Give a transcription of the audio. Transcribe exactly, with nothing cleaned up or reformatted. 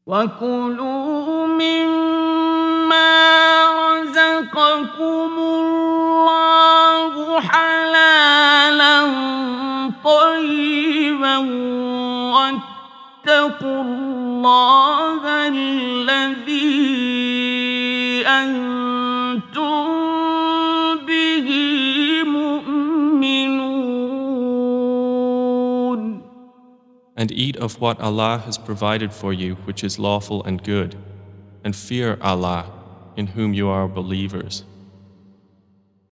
وكلوا مما رزقكم الله حلالا طيبا واتقوا الله الذي أنتم به مؤمنون. And eat of what Allah has provided for you, which is lawful and good, and fear Allah, in whom you are believers.